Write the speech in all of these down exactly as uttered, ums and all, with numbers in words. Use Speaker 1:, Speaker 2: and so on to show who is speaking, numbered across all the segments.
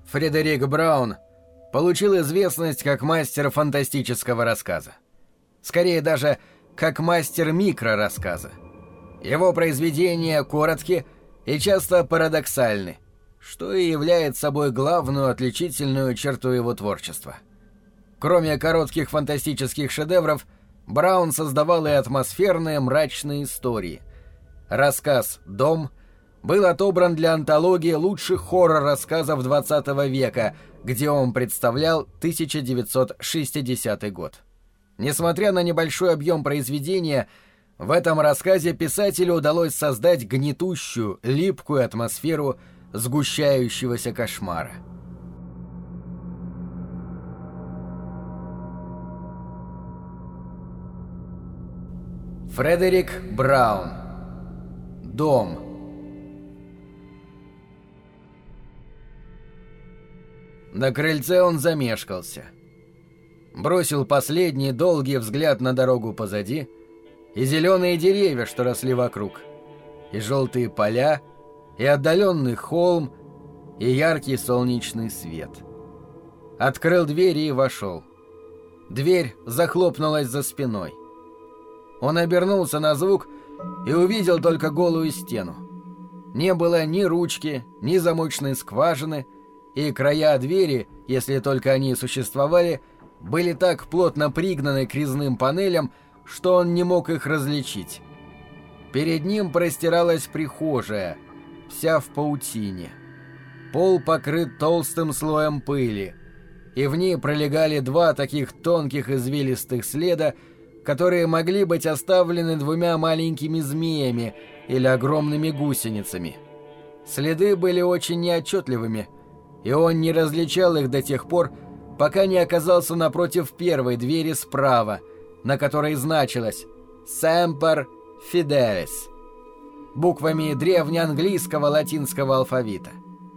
Speaker 1: Фредерик Браун получил известность как мастер фантастического рассказа. Скорее даже как мастер микрорассказа. Его произведения коротки и часто парадоксальны, что и является собой главную отличительную черту его творчества. Кроме коротких фантастических шедевров, Браун создавал и атмосферные мрачные истории. Рассказ «Дом» был отобран для антологии лучших хоррор-рассказов двадцатого века, где он представлял тысяча девятьсот шестидесятый год. Несмотря на небольшой объем произведения, в этом рассказе писателю удалось создать гнетущую, липкую атмосферу сгущающегося кошмара. Фредерик Браун. Дом. На крыльце он замешкался. Бросил последний долгий взгляд на дорогу позади и зеленые деревья, что росли вокруг, и желтые поля, и отдаленный холм, и яркий солнечный свет. Открыл дверь и вошел. Дверь захлопнулась за спиной. Он обернулся на звук и увидел только голую стену. Не было ни ручки, ни замочной скважины, и края двери, если только они существовали, были так плотно пригнаны к резным панелям, что он не мог их различить. Перед ним простиралась прихожая, вся в паутине. Пол покрыт толстым слоем пыли, и в ней пролегали два таких тонких извилистых следа, которые могли быть оставлены двумя маленькими змеями или огромными гусеницами. Следы были очень неотчетливыми, и он не различал их до тех пор, пока не оказался напротив первой двери справа, на которой значилось «Semper Fidelis» буквами древнеанглийского латинского алфавита.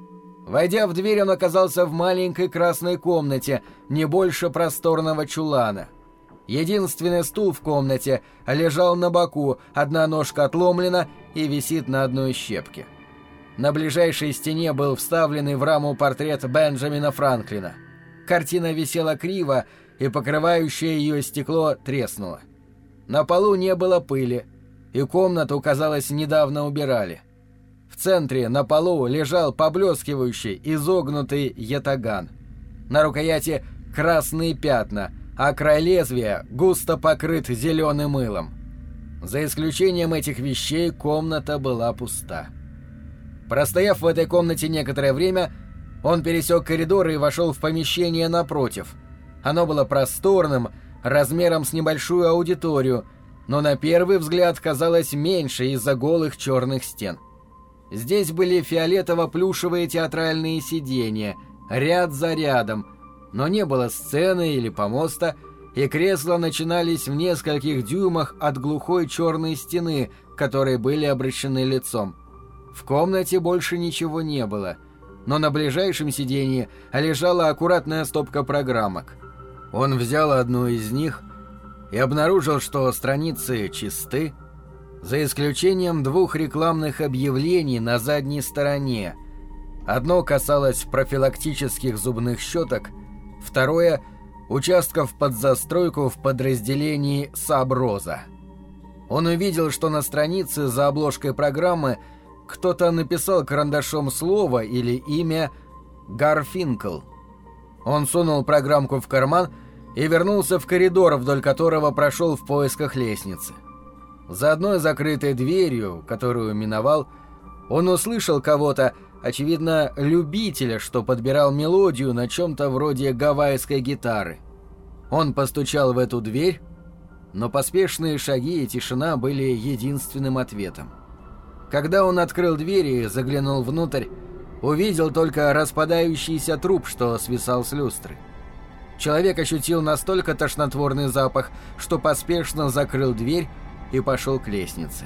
Speaker 1: Войдя в дверь, он оказался в маленькой красной комнате, не больше просторного чулана. Единственный стул в комнате лежал на боку, одна ножка отломлена и висит на одной щепке. На ближайшей стене был вставленный в раму портрет Бенджамина Франклина. Картина висела криво, и покрывающее ее стекло треснуло. На полу не было пыли, и комнату, казалось, недавно убирали. В центре на полу лежал поблескивающий, изогнутый ятаган. На рукояти красные пятна, а край лезвия густо покрыт зеленым мылом. За исключением этих вещей комната была пуста. Простояв в этой комнате некоторое время, он пересек коридор и вошел в помещение напротив. Оно было просторным, размером с небольшую аудиторию, но на первый взгляд казалось меньше из-за голых черных стен. Здесь были фиолетово-плюшевые театральные сиденья, ряд за рядом, но не было сцены или помоста, и кресла начинались в нескольких дюймах от глухой черной стены, к которой были обращены лицом. В комнате больше ничего не было, но на ближайшем сиденье лежала аккуратная стопка программок. Он взял одну из них и обнаружил, что страницы чисты, за исключением двух рекламных объявлений на задней стороне. Одно касалось профилактических зубных щеток, второе – участков под застройку в подразделении «Саброза». Он увидел, что на странице за обложкой программы кто-то написал карандашом слово или имя «Гарфинкл». Он сунул программку в карман и вернулся в коридор, вдоль которого прошел в поисках лестницы. За одной закрытой дверью, которую миновал, он услышал кого-то, очевидно, любителя, что подбирал мелодию на чем-то вроде гавайской гитары. Он постучал в эту дверь, но поспешные шаги и тишина были единственным ответом. Когда он открыл дверь и заглянул внутрь, увидел только распадающийся труп, что свисал с люстры. Человек ощутил настолько тошнотворный запах, что поспешно закрыл дверь и пошел к лестнице.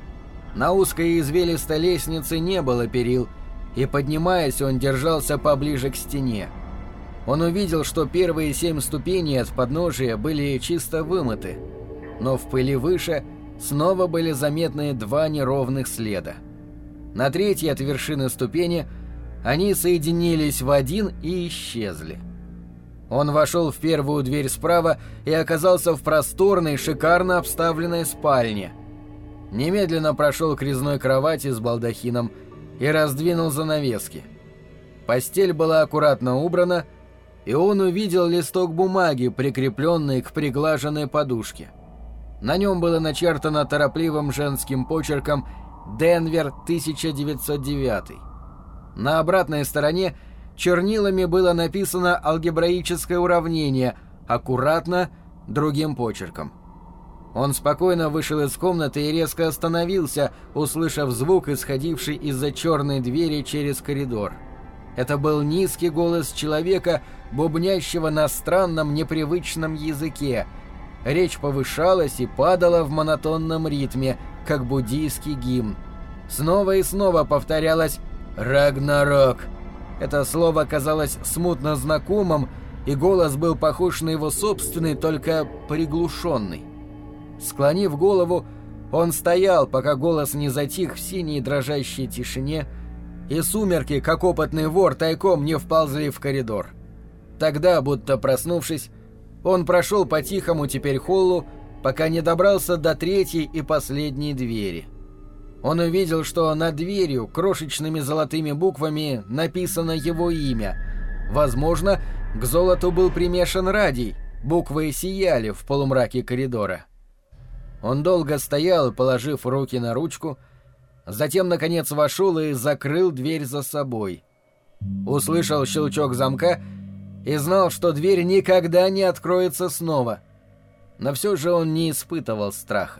Speaker 1: На узкой извилистой лестнице не было перил, и, поднимаясь, он держался поближе к стене. Он увидел, что первые семь ступеней от подножия были чисто вымыты, но в пыли выше снова были заметны два неровных следа. На третьей от вершины ступени они соединились в один и исчезли. Он вошел в первую дверь справа и оказался в просторной, шикарно обставленной спальне. Немедленно прошел к резной кровати с балдахином и раздвинул занавески. Постель была аккуратно убрана, и он увидел листок бумаги, прикрепленный к приглаженной подушке. На нем было начертано торопливым женским почерком «Денвер, тысяча девятьсот девятый». На обратной стороне чернилами было написано алгебраическое уравнение, аккуратно, другим почерком. Он спокойно вышел из комнаты и резко остановился, услышав звук, исходивший из-за черной двери через коридор. Это был низкий голос человека, бубнящего на странном, непривычном языке. Речь повышалась и падала в монотонном ритме, как буддийский гимн. Снова и снова повторялось «Рагнарок». Это слово казалось смутно знакомым, и голос был похож на его собственный, только приглушенный. Склонив голову, он стоял, пока голос не затих в синей дрожащей тишине, и сумерки, как опытный вор, тайком не вползли в коридор. Тогда, будто проснувшись, он прошел по тихому теперь холлу, пока не добрался до третьей и последней двери. Он увидел, что над дверью крошечными золотыми буквами написано его имя. Возможно, к золоту был примешан радий, буквы сияли в полумраке коридора. Он долго стоял, положив руки на ручку, затем, наконец, вошел и закрыл дверь за собой. Услышал щелчок замка и знал, что дверь никогда не откроется снова. Но все же он не испытывал страха.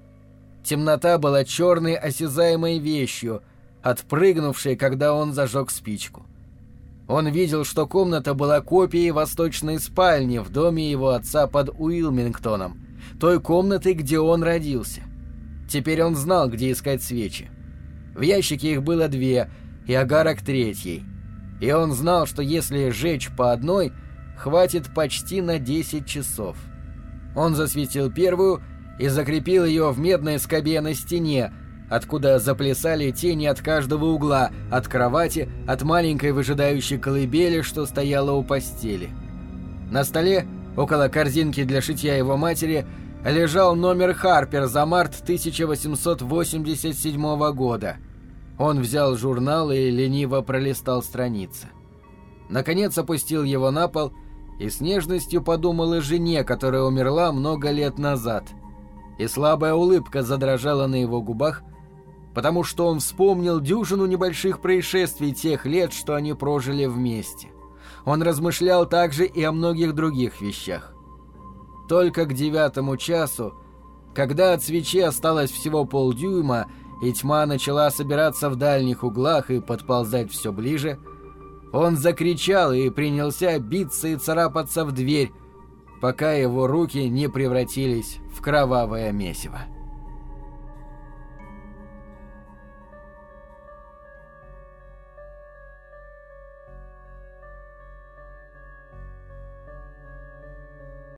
Speaker 1: Темнота была черной осязаемой вещью, отпрыгнувшей, когда он зажег спичку. Он видел, что комната была копией восточной спальни в доме его отца под Уилмингтоном, той комнатой, где он родился. Теперь он знал, где искать свечи. В ящике их было две, и огарок третьей. И он знал, что если сжечь по одной, хватит почти на десять часов. Он засветил первую и закрепил ее в медной скобе на стене, откуда заплясали тени от каждого угла, от кровати, от маленькой выжидающей колыбели, что стояла у постели. На столе, около корзинки для шитья его матери, лежал номер «Харпер» за март тысяча восемьсот восемьдесят седьмого года. Он взял журнал и лениво пролистал страницы. Наконец опустил его на пол и с нежностью подумал о жене, которая умерла много лет назад. И слабая улыбка задрожала на его губах, потому что он вспомнил дюжину небольших происшествий тех лет, что они прожили вместе. Он размышлял также и о многих других вещах. Только к девятому часу, когда от свечи осталось всего полдюйма, и тьма начала собираться в дальних углах и подползать все ближе, он закричал и принялся биться и царапаться в дверь, пока его руки не превратились в кровавое месиво.